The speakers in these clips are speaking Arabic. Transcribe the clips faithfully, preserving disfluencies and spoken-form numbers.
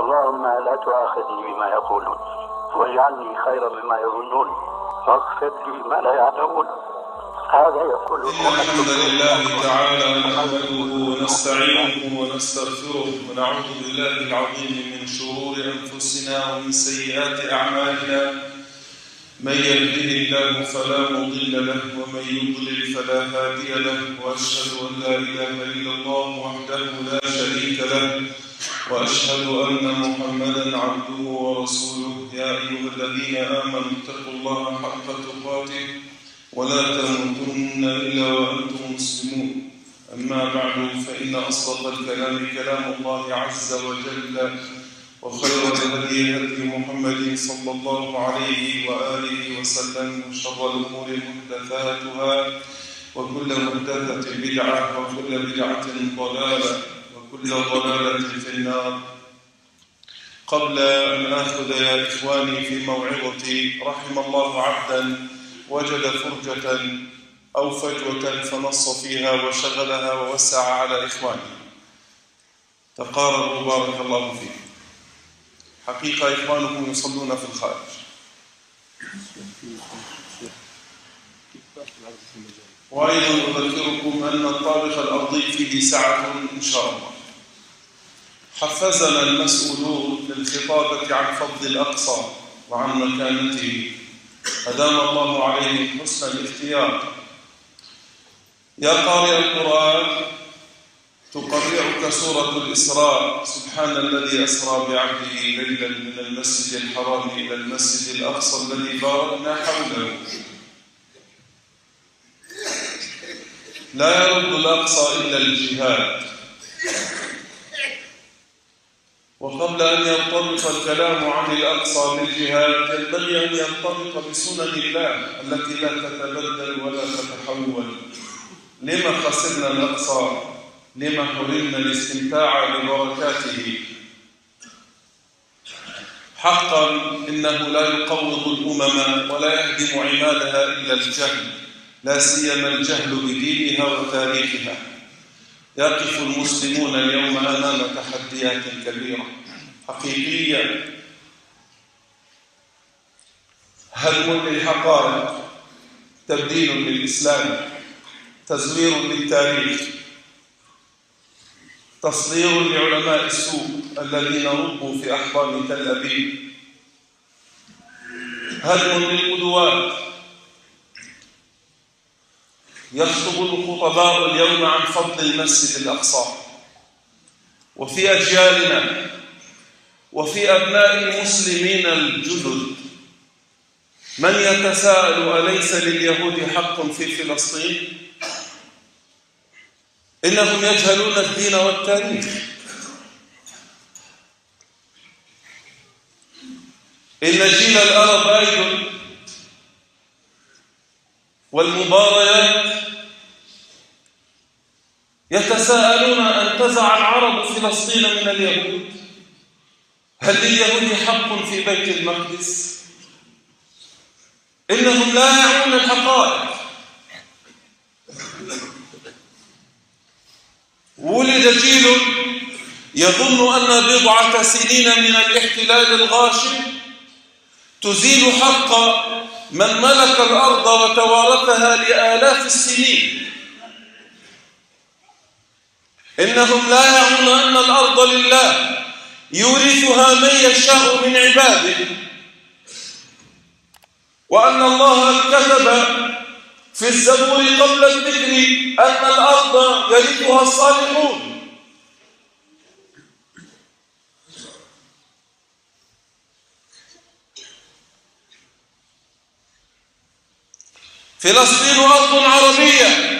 اللهم لا تؤاخذني بما يقولون واجعلني خيرا مما يظنون واغفر لي ما لا يعلمون. هذا يقول إن الحمد لله تعالى نحمده ونستعينه ونستغفره ونعوذ بالله العظيم من شرور أنفسنا ومن سيئات أعمالنا. من يهده الله فلا مضل له ومن يضلل فلا هادي له، وأشهد أن لا إله إلا الله وحده لا شريك له، وأشهد أن محمدا عبده ورسوله. يا أيها الذين آمنوا اتقوا الله حق تقاته ولا تموتن إلا وأنتم مسلمون. أما بعد، فإن أصدق الكلام كلام الله عز وجل، وخير الهدي هدي محمد صلى الله عليه وآله وسلم، وشر الأمور محدثاتها، وكل محدثة بدعة، وكل بدعة ضلالة، وكل ضلالة في النار. قبل أن آخذ يا إخواني في موعظتي، رحم الله عبدا وجد فرجة أو فجوة فنص فيها وشغلها ووسع على إخوانه. تقاربوا بارك الله فيكم. حقيقة إخوانكم يصلون في الخارج، وأيضا أذكركم أن الطابق الأرضي فيه سعة إن شاء الله. حفزنا المسؤولون للخطابة عن فضل الأقصى وعن مكانته، أدام الله عليهم حسن الاختيار. يا قارئ القرآن، تقرئك سورة الإسراء: سبحان الذي أسرى بعبده ليلا من المسجد الحرام إلى المسجد الأقصى الذي باركنا حوله. لا يرد الأقصى إلا الجهاد. وقبل أن ينطلق الكلام عن الأقصى بالجهاد، ينبغي أن ينطلق بسنن الله التي لا تتبدل ولا تتحول. لما خسرنا الأقصى؟ لما حرمنا الاستمتاع ببركاته؟ حقا إنه لا يقوض الأمم ولا يهدم عمادها إلا الجهل، لا سيما الجهل بدينها وتاريخها. يقف المسلمون اليوم أمام تحديات كبيرة حقيقية: هدم للحقائق، تبديل للإسلام، تزوير للتاريخ، تصدير لعلماء السوء الذين ربوا في أحضان تل أبيب، هدم للقدوات. يخطب الخطباء اليوم عن فضل المسجد الأقصى، وفي أجيالنا وفي أبناء المسلمين الجدد من يتساءل: أليس لليهود حق في فلسطين؟ إنهم يجهلون الدين والتاريخ. إن جيل الأرب أيضا والمباريات يتساءلون: انتزع العرب فلسطين من اليهود؟ هل لليهود حق في بيت المقدس؟ إنهم لا يعون الحقائق. ولد جيل يظن أن بضعة سنين من الاحتلال الغاشم تزيل حق من ملك الأرض وتوارثها لآلاف السنين. إنهم لا يعون أن الأرض لله يورثها من يشاء من عباده، وأن الله كتب في الزبور قبل الذكر أن الأرض يرثها الصالحون. فلسطين أرض عربية،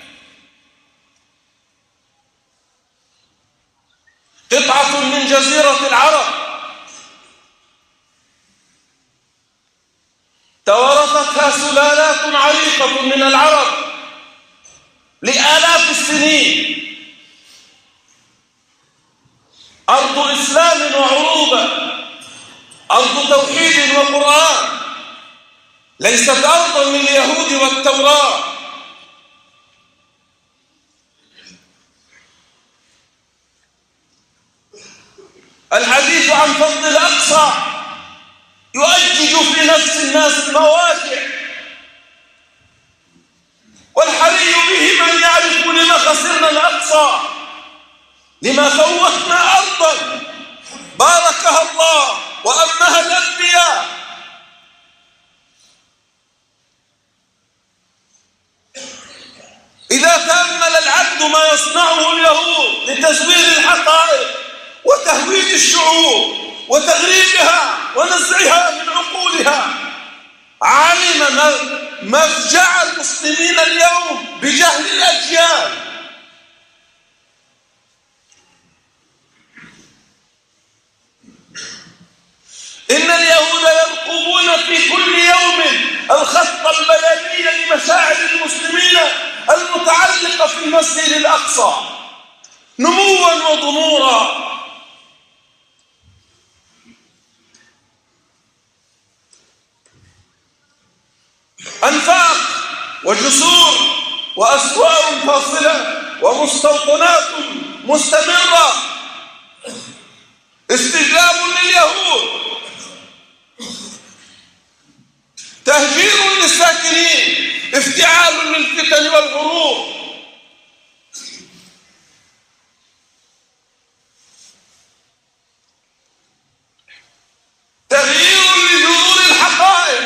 قطعة من جزيرة العرب توارثتها سلالات عريقة من العرب لآلاف السنين. أرض إسلام وعروبة، أرض توحيد وقرآن، ليست أرضا لليهود والتوراة. الحديث عن فضل الأقصى يؤجج في نفس الناس المواجع، والحري بهم أن يعرفوا لما خسرنا الأقصى، لما فوتنا أرضا باركها الله وأمنها الأنبياء. إذا تأمل العبد ما يصنعه اليهود لتزوير الحقائق وتهويد الشعوب وتغريبها ونزعها من عقولها، علم مفجع المسلمين اليوم بجهل الأجيال. إن اليهود يرقبون في كل يوم الخط البياني لمشاعر المسلمين المتعلقة في المسجد الأقصى نموا وضمورا. أنفاق وجسور وأسوار فاصلة ومستوطنات مستمرة، استجلاب لليهود، تهجير للساكنين، افتعال للفتن والغرور. تغيير لجذور الحقائق،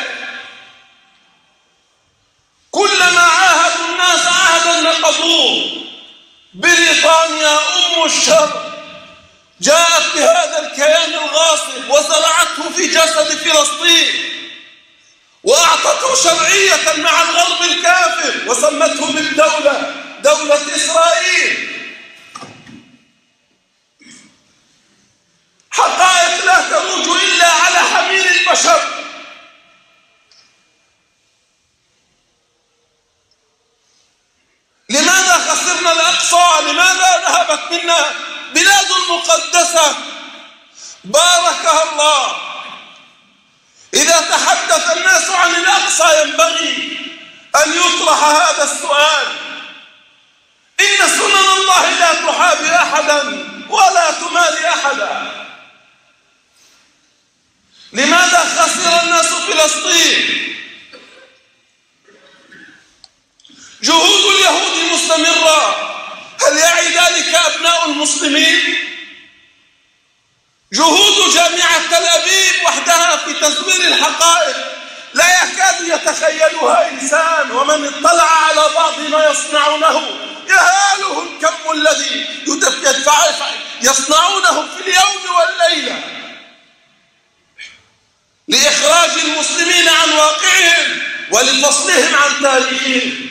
كلما عاهدوا الناس عهدا نقضوه. بريطانيا أم الشر جاءت بهذا الكيان الغاصب وزرعته في جسد فلسطين وأعطته شرعية مع الغرب الكافر وسمته بالدولة دولة إسرائيل. حقائق لا تروج إلا على حمير البشر. لماذا خسرنا الأقصى؟ لماذا ذهبت منا بلاد مقدسة باركها الله؟ إذا تحدث الناس عن الأقصى ينبغي أن يطرح هذا السؤال: إن سنن الله لا تحابي أحدا ولا تمالي أحدا. لماذا خسر الناس فلسطين؟ جهود اليهود مستمرة، هل يعي ذلك أبناء المسلمين؟ جهود جامعة تل أبيب وحدها في تزوير الحقائق لا يكاد يتخيلها إنسان، ومن اطلع على بعض ما يصنعونه يهاله الكم الذي يصنعونه في اليوم والليلة لإخراج المسلمين عن واقعهم ولفصلهم عن تاريخهم.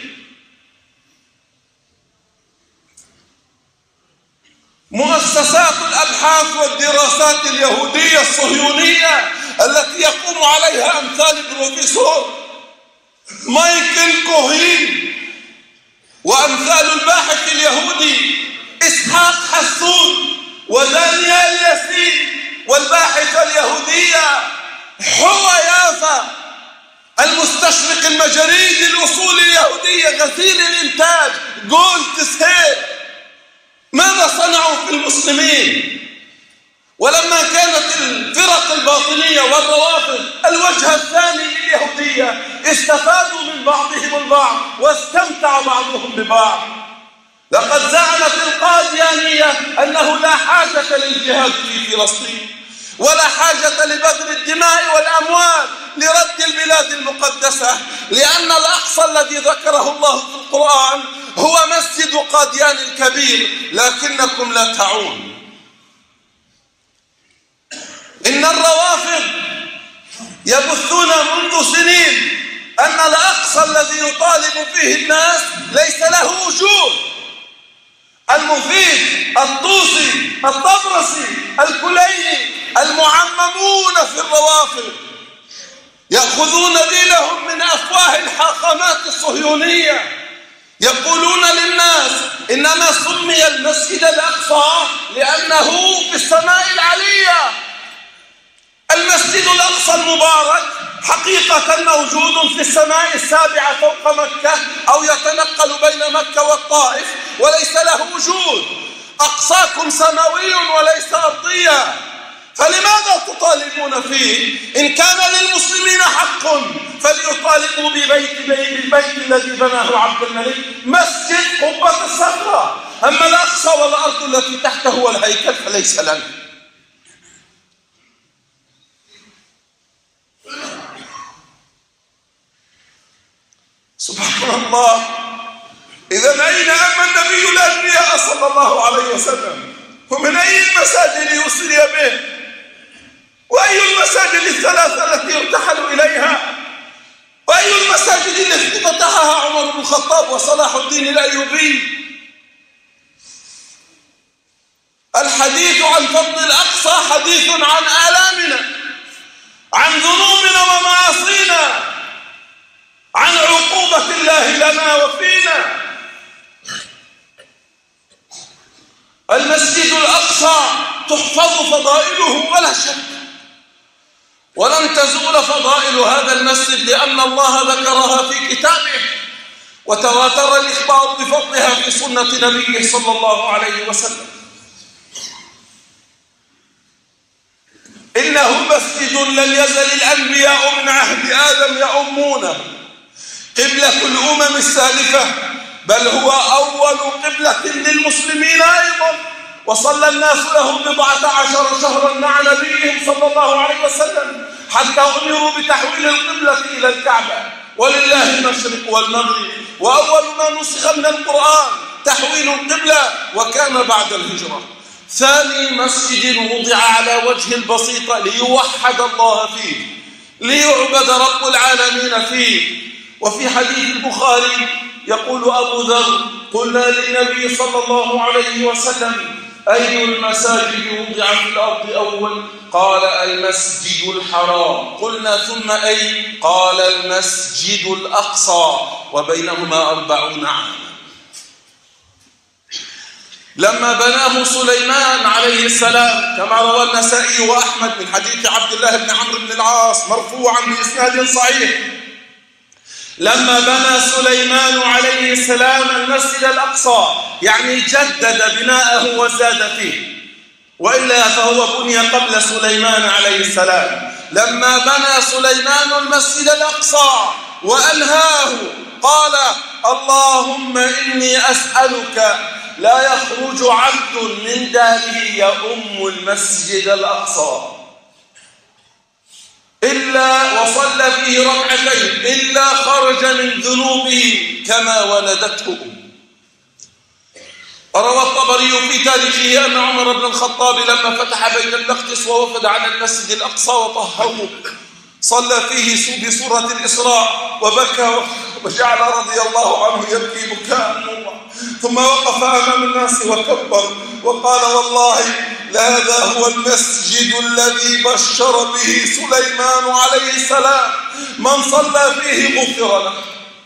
مؤسسات الأبحاث والدراسات اليهودية الصهيونية التي يقوم عليها أمثال البروفيسور مايكل كوهين وأمثال الباحث اليهودي إسحاق حسون ودانيال ياسين والباحثة اليهودية حوا يافا المستشرق المجريد الأصول اليهودية غزير الإنتاج جولد سهيل. ماذا صنعوا في المسلمين؟ ولما كانت الفرق الباطنية والروافض الوجه الثاني لليهودية استفادوا من بعضهم البعض واستمتع بعضهم ببعض. لقد زعمت القاديانية أنه لا حاجة للجهاد في فلسطين ولا حاجة لبذل الدماء والأموال لرد البلاد المقدسة، لأن الأقصى الذي ذكره الله في القرآن هو مسجد قاديان الكبير، لكنكم لا تعون. إن الروافض يبثون منذ سنين أن الأقصى الذي يطالب فيه الناس ليس له وجود. المفيد، الطوسي، الطبرسي، الكليني، المعممون في الروافض يأخذون دينهم من أفواه الحاخامات الصهيونية، يقولون للناس إنما سمي المسجد الأقصى لأنه في السماء العلية. المسجد الأقصى المبارك حقيقة موجود في السماء السابعة فوق مكة أو يتنقل بين مكة والطائف وليس له وجود. أقصاكم سماوي وليس أرضيا. فلماذا تطالبون فيه؟ إن كان للمسلمين حق فليطالبوا ببيت بالبيت الذي بناه عبد الملك، مسجد قبة الصخرة. أما الأقصى والأرض التي تحته والهيكل فليس لنا. سبحان الله. إذا أين أما النبي الأنبياء صلى الله عليه وسلم؟ ومن أي المساجد يصلي به؟ وأي المساجد الثلاثة التي يرتحل إليها؟ وأي المساجد التي فتحها عمر بن الخطاب وصلاح الدين الأيوبي؟ الحديث عن فضل الأقصى حديث عن آلامنا، عن ذنوبنا ومعاصينا، عن عقوبة الله لنا وفينا. المسجد الأقصى تحفظ فضائله ولا شك، ولن تزول فضائل هذا المسجد لأن الله ذكرها في كتابه، وتواتر الإخبار بفضلها في سنة نبيه صلى الله عليه وسلم. إنه مسجد لم يزل الأنبياء من عهد آدم يؤمونه قبلة الأمم السالفة، بل هو أول قبلة للمسلمين أيضا، وصلى الناس له بضعة عشر شهرا مع نبيهم صلى الله عليه وسلم حتى أمروا بتحويل القبلة إلى الكعبة، ولله المشرق والمغرب. وأول ما نسخ من القرآن تحويل القبلة، وكان بعد الهجرة. ثاني مسجد وضع على وجه البسيطة ليوحد الله فيه، ليعبد رب العالمين فيه. وفي حديث البخاري يقول أبو ذر: قلنا للنبي صلى الله عليه وسلم: أي المساجد وضع في الأرض أول؟ قال: المسجد الحرام. قلنا: ثم أي؟ قال: المسجد الأقصى، وبينهما أربعون عاما. لما بناه سليمان عليه السلام كما روى النسائي وأحمد من حديث عبد الله بن عمرو بن العاص مرفوعا بإسناد صحيح، لما بنى سليمان عليه السلام المسجد الأقصى يعني جدد بناءه وزاد فيه، وإلا فهو بني قبل سليمان عليه السلام. لما بنى سليمان المسجد الأقصى وأنهاه قال: اللهم إني أسألك لا يخرج عبد من داره يؤم المسجد الأقصى إلا وصلى فيه ركعتين إلا خرج من ذنوبه كما ولدته أمه. روى الطبري في تاريخه أن عمر بن الخطاب لما فتح بيت المقدس ووفد على المسجد الأقصى وطهره صلى فيه بسورة الإسراء وبكى وجعل رضي الله عنه يبكي بكاء نورا، ثم وقف أمام الناس وكبر وقال: والله هذا هو المسجد الذي بشر به سليمان عليه السلام، من صلى فيه غفر له.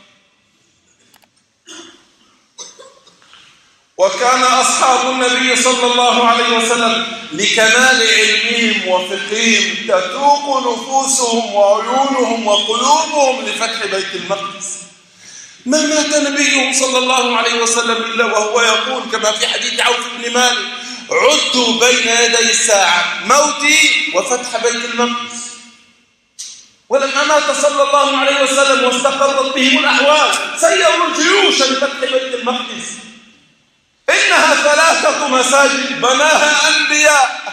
وكان أصحاب النبي صلى الله عليه وسلم لكمال علمهم وفقههم تتوق نفوسهم وعيونهم وقلوبهم لفتح بيت المقدس. ما مات نبيهم صلى الله عليه وسلم إلا وهو يقول كما في حديث عوف بن مالك: عدوا بين يدي الساعة موتي وفتح بيت المقدس. ولما مات صلى الله عليه وسلم واستقرت بهم الأحوال سيروا الجيوش لفتح بيت المقدس. إنها ثلاثة مساجد بناها أنبياء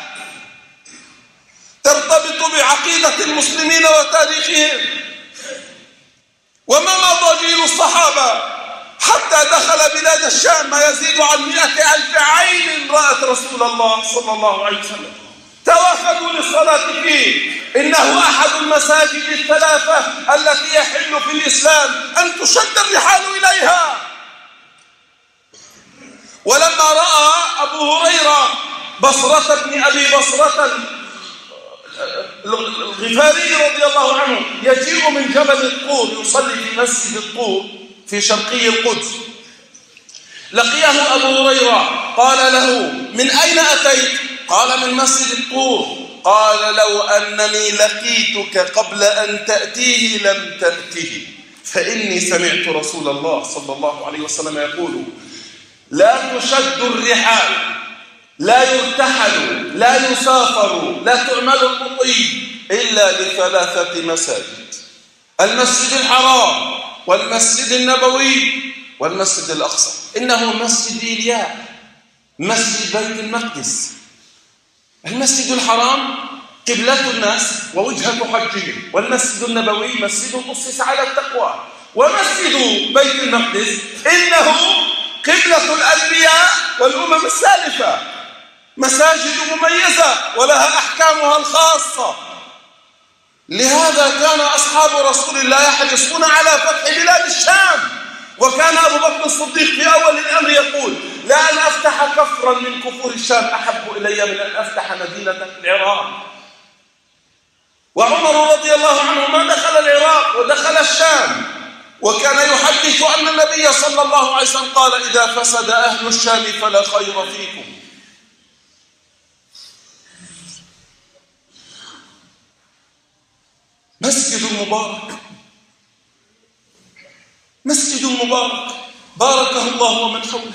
ترتبط بعقيدة المسلمين وتاريخهم. وما مضى جيل الصحابة حتى دخل بلاد الشام ما يزيد عن مئة ألف عين رأت رسول الله صلى الله عليه وسلم، توافدوا للصلاة فيه. إنه أحد المساجد الثلاثة التي يحل في الإسلام أن تشد الرحال إليها. ولما رأى أبو هريرة بصرة بن أبي بصرة الغفاري رضي الله عنه يجيء من جبل الطور يصلي في مسجد الطور في شرقي القدس، لقيه أبو هريرة قال له: من أين أتيت؟ قال: من مسجد الطور. قال: لو أنني لقيتك قبل أن تأتيه لم تأته، فإني سمعت رسول الله صلى الله عليه وسلم يقول: لا تشد الرحال لا يرتحل، لا يسافر، لا تعمل المطي إلا لثلاثة مساجد: المسجد الحرام والمسجد النبوي والمسجد الأقصى. إنه مسجد إيلياء، مسجد بيت المقدس. المسجد الحرام قبلة الناس ووجهة حجهم، والمسجد النبوي مسجد أسس على التقوى، ومسجد بيت المقدس إنه قبلة الأنبياء والأمم السالفة، مساجد مميزة ولها أحكامها الخاصة. لهذا كان أصحاب رسول الله يحرصون على فتح بلاد الشام، وكان أبو بكر الصديق في أول الأمر يقول: لأن أفتح كفرا من كفور الشام أحب إلي من أن أفتح مدينة العراق. وعمر رضي الله عنه ما دخل العراق ودخل الشام، وكان يحدث أن النبي صلى الله عليه وسلم قال: إذا فسد أهل الشام فلا خير فيكم. مسجد مبارك، مسجد مبارك باركه الله ومن حوله.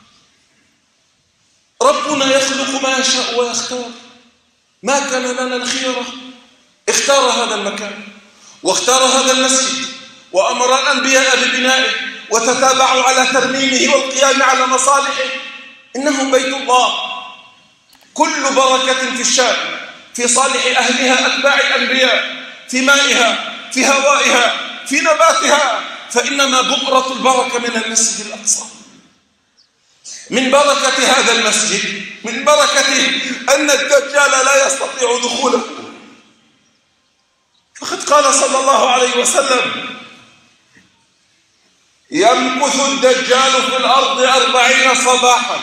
ربنا يخلق ما يشاء ويختار، ما كان لنا الخيرة. اختار هذا المكان واختار هذا المسجد، وأمر الأنبياء ببنائه، وتتابعوا على ترميمه والقيام على مصالحه. إنه بيت الله، كل بركة في الشام، في صالح أهلها أتباع الأنبياء، في مائها، في هوائها، في نباتها، فإنما بؤرة البركة من المسجد الأقصى. من بركة هذا المسجد، من بركته أن الدجال لا يستطيع دخوله. فقد قال صلى الله عليه وسلم: يمكث الدجال في الأرض أربعين صباحا،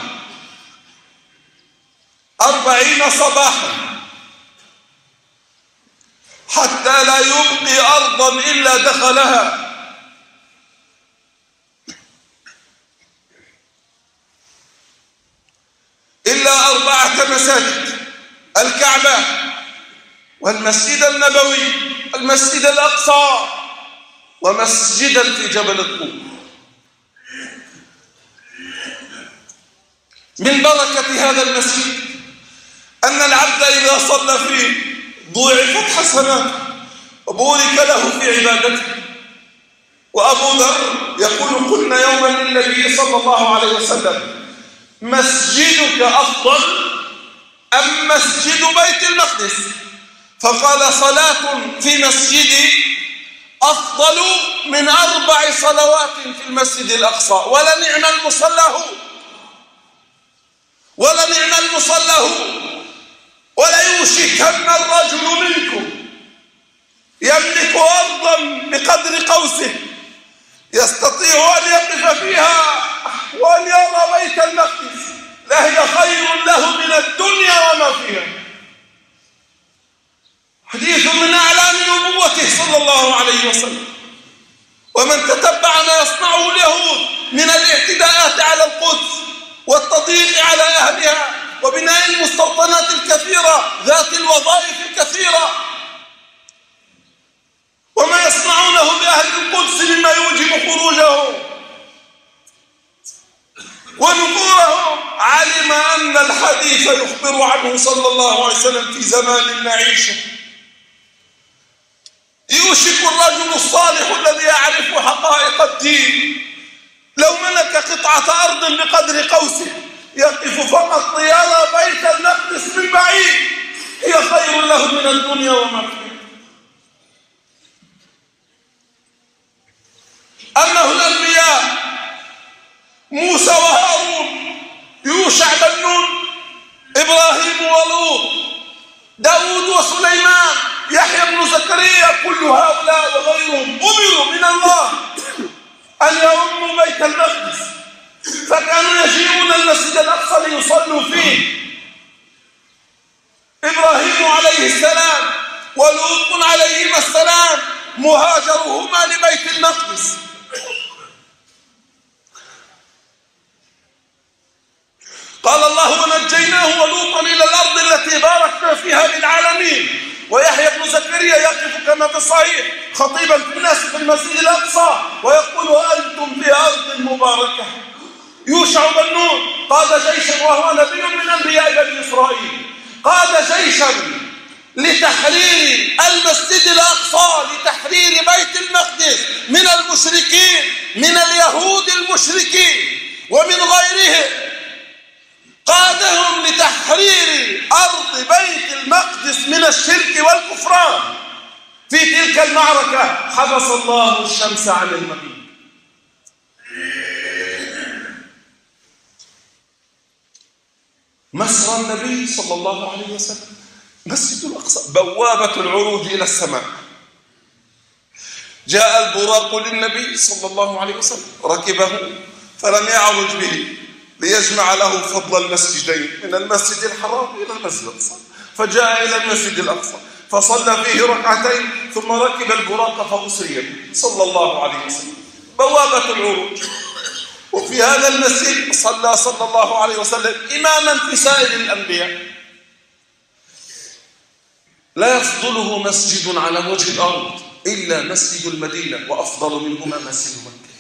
أربعين صباحا، حتى لا يبقي أرضا إلا دخلها. إلا أربعة مساجد: الكعبة والمسجد النبوي والمسجد الأقصى ومسجدا في جبل الطور. من بركة هذا المسجد أن العبد إذا صلى فيه ضُعفت حسناته وبورك له في عبادته. وأبو ذر يقول: قلنا يوما للنبي صلى الله عليه وسلم: مسجدك أفضل أم مسجد بيت المقدس؟ فقال: صلاة في مسجدي أفضل من أربع صلوات في المسجد الأقصى. ولا نعم المصلى هو، ولا نعم المصلى هو. ولا يوشكن الرجل منكم يملك أرضا بقدر قوسه يستطيع أن يقف فيها وأن يرى بيت المقدس، لهي خير له من الدنيا وما فيها. حديث من أعلام نبوته صلى الله عليه وسلم. ومن تتبع ما يصنعه اليهود من الاعتداءات على القدس والتضييق على أهلها وبناء المستوطنات الكثيرة ذات الوظائف الكثيرة، وما يصنعونه بأهل القدس مما يوجب خروجهم ونفورهم، علم أن الحديث يخبر عنه صلى الله عليه وسلم في زمان نعيشه. يوشك الرجل الصالح الذي يعرف حقائق الدين لو ملك قطعة أرض بقدر قوسه يقف فقط ليرى بيت المقدس من بعيد، هي خير له من الدنيا وما فيها. أنه الأنبياء موسى وهارون، يوشع بن نون، إبراهيم ولوط، داود وسليمان، يحيى بن زكريا، كل هؤلاء وغيرهم أمروا من الله أن يرموا بيت المقدس، فكانوا يجيئون المسجد الأقصى ليصلوا فيه. إبراهيم عليه السلام ولوط عليهما السلام مهاجرهما لبيت المقدس. قال الله: ونجيناه ولوطا إلى الأرض التي باركنا فيها للعالمين. ويحيى بن زكريا يقف كما في الصحيح خطيبا في الناس في المسجد الأقصى ويقول: وأنتم في أرض مباركة. يوشع بن نون قاد جيشا وهو نبي من أنبياء بني إسرائيل، قاد جيشا لتحرير المسجد الأقصى، لتحرير بيت المقدس من المشركين، من اليهود المشركين ومن غيرهم، قادهم لتحرير أرض بيت المقدس من الشرك والكفران. في تلك المعركة حبس الله الشمس عن المغيب. مسرى النبي صلى الله عليه وسلم مسجد الأقصى بوابة العروج إلى السماء. جاء البراق للنبي صلى الله عليه وسلم، ركبه فلم يعرج به ليجمع له فضل المسجدين من المسجد الحرام إلى المسجد الأقصى، فجاء إلى المسجد الأقصى فصلى فيه ركعتين ثم ركب البراق فأسري به صلى الله عليه وسلم، بوابة العروج. وفي هذا المسجد صلى صلى الله عليه وسلم إماما في سائر الأنبياء. لا يفضله مسجد على وجه الأرض إلا مسجد المدينة، وأفضل منهما مسجد مكة.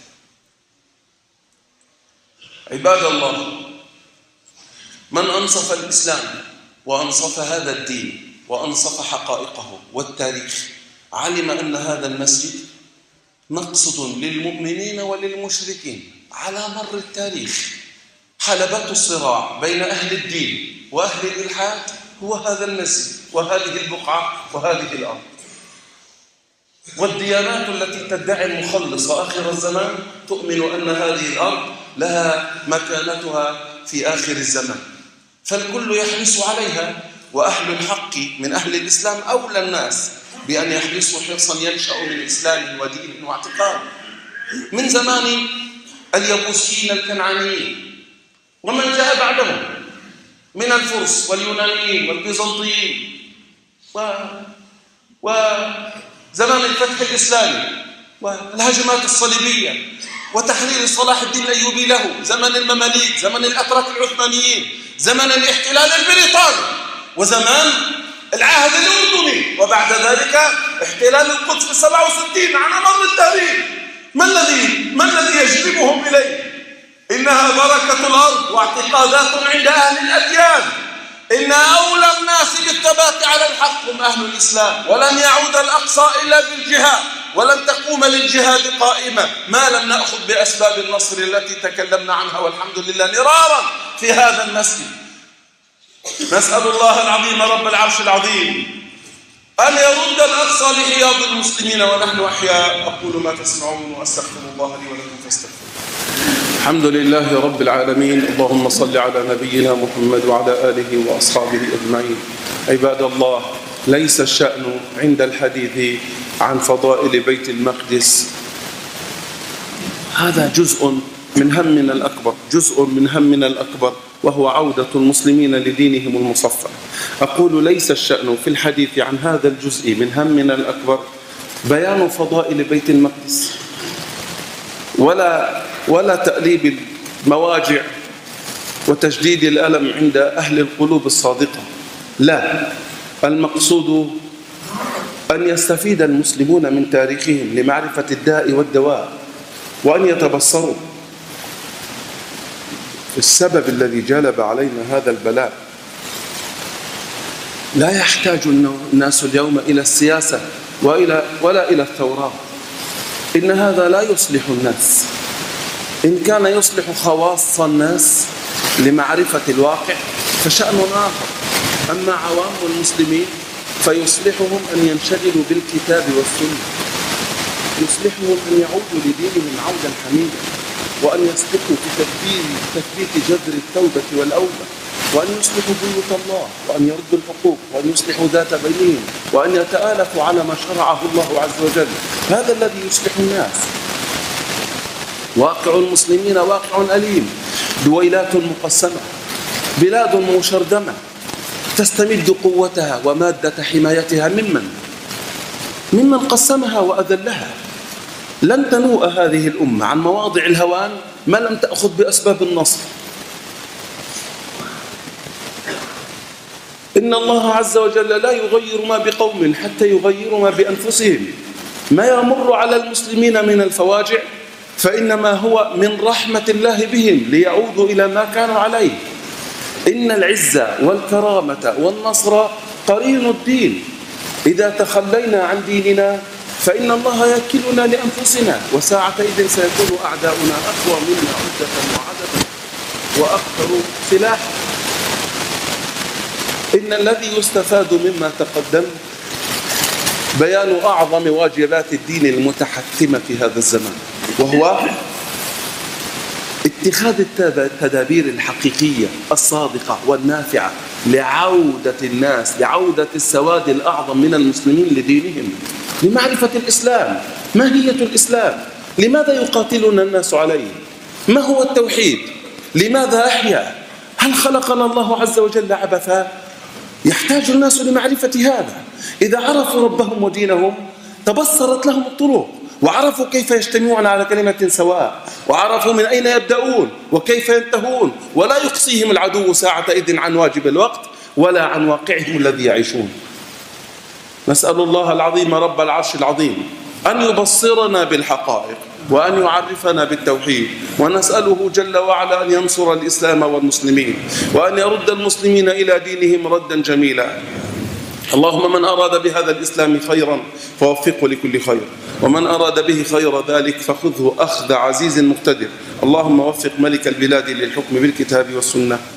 عباد الله، من أنصف الإسلام وأنصف هذا الدين وأنصف حقائقه والتاريخ علم أن هذا المسجد مقصد للمؤمنين وللمشركين على مر التاريخ. حلبة الصراع بين أهل الدين وأهل الإلحاد هو هذا المسجد وهذه البقعة وهذه الأرض. والديانات التي تدعي المخلص آخر الزمان تؤمن أن هذه الأرض لها مكانتها في آخر الزمان، فالكل يحرص عليها. وأهل الحق من أهل الإسلام أولى الناس بأن يحرصوا حرصا ينشأ من إسلام ودين واعتقاد. من زمان اليبوسيين الكنعانيين ومن جاء بعدهم من الفرس واليونانيين والبيزنطيين و... وزمان الفتح الإسلامي والهجمات الصليبية وتحرير صلاح الدين الأيوبي له، زمن المماليك، زمن الأتراك العثمانيين، زمن الاحتلال البريطاني، وزمان العهد الأردني، وبعد ذلك احتلال القدس في سبعة وستين. على مر التاريخ ما الذي ما الذي يجذبهم إليه؟ إنها بركة الأرض واعتقادات عند أهل الأديان. إن أولى الناس بالثبات على الحق هم أهل الإسلام، ولن يعود الأقصى إلا بالجهاد، ولن تقوم للجهاد قائمة ما لم نأخذ بأسباب النصر التي تكلمنا عنها والحمد لله مرارا في هذا المسجد. نسأل الله العظيم رب العرش العظيم أن يرد الأقصى لحياض المسلمين ونحن أحياء. أقول ما تسمعون وأستغفر الله لي ولكم فاستغفروه. الحمد لله رب العالمين. اللهم صل على نبينا محمد وعلى آله وأصحابه أجمعين. عباد الله، ليس الشأن عند الحديث عن فضائل بيت المقدس، هذا جزء من همنا الأكبر، جزء من همنا الأكبر، وهو عودة المسلمين لدينهم المصفى. أقول ليس الشأن في الحديث عن هذا الجزء من همنا الأكبر بيان فضائل بيت المقدس ولا ولا تأليب المواجع وتجديد الألم عند أهل القلوب الصادقة. لا، المقصود أن يستفيد المسلمون من تاريخهم لمعرفة الداء والدواء، وأن يتبصروا السبب الذي جلب علينا هذا البلاء. لا يحتاج الناس اليوم إلى السياسة وإلى ولا إلى الثورات. إن هذا لا يصلح الناس. إن كان يصلح خواص الناس لمعرفة الواقع فشأن آخر، أما عوام المسلمين فيصلحهم أن ينشغلوا بالكتاب والسنة، يصلحهم أن يعودوا لدينهم عودا حميدا، وأن يسلكوا في تثبيت جذر التوبة والأوبة، وأن يصلحوا بيوت الله، وأن يردوا الحقوق، وأن يصلحوا ذات بينهم، وأن يتآلفوا على ما شرعه الله عز وجل. هذا الذي يصلح الناس. واقع المسلمين واقع أليم، دويلات مقسمة، بلاد مشردمة تستمد قوتها ومادة حمايتها ممن ممن قسمها وأذلها. لن تنوء هذه الأمة عن مواضع الهوان ما لم تأخذ بأسباب النصر. إن الله عز وجل لا يغير ما بقوم حتى يغيروا ما بأنفسهم. ما يمر على المسلمين من الفواجع فإنما هو من رحمة الله بهم ليعودوا إلى ما كانوا عليه. إن العزة والكرامة والنصر قرين الدين. إذا تخلينا عن ديننا فإن الله يكلنا لأنفسنا، وساعتئذ سيكون أعداؤنا أقوى منا عدة وعددا وأكثر سلاحا. إن الذي يستفاد مما تقدم بيان أعظم واجبات الدين المتحتمة في هذا الزمان، وهو اتخاذ التدابير الحقيقية الصادقة والنافعة لعودة الناس، لعودة السواد الأعظم من المسلمين لدينهم، لمعرفة الإسلام. ماهية الإسلام؟ لماذا يقاتلنا الناس عليه؟ ما هو التوحيد؟ لماذا أحيا؟ هل خلقنا الله عز وجل عبثا؟ يحتاج الناس لمعرفة هذا. إذا عرفوا ربهم ودينهم تبصرت لهم الطرق، وعرفوا كيف يجتمعون على كلمة سواء، وعرفوا من أين يبدأون وكيف ينتهون، ولا يقصيهم العدو ساعتئذ عن واجب الوقت ولا عن واقعهم الذي يعيشون. نسأل الله العظيم رب العرش العظيم أن يبصرنا بالحقائق وأن يعرفنا بالتوحيد، ونسأله جل وعلا أن ينصر الإسلام والمسلمين، وأن يرد المسلمين إلى دينهم ردا جميلا. اللهم من أراد بهذا الإسلام خيرا فوفقه لكل خير، ومن أراد به خير ذلك فخذه أخذ عزيز مقتدر. اللهم وفق ملك البلاد للحكم بالكتاب والسنة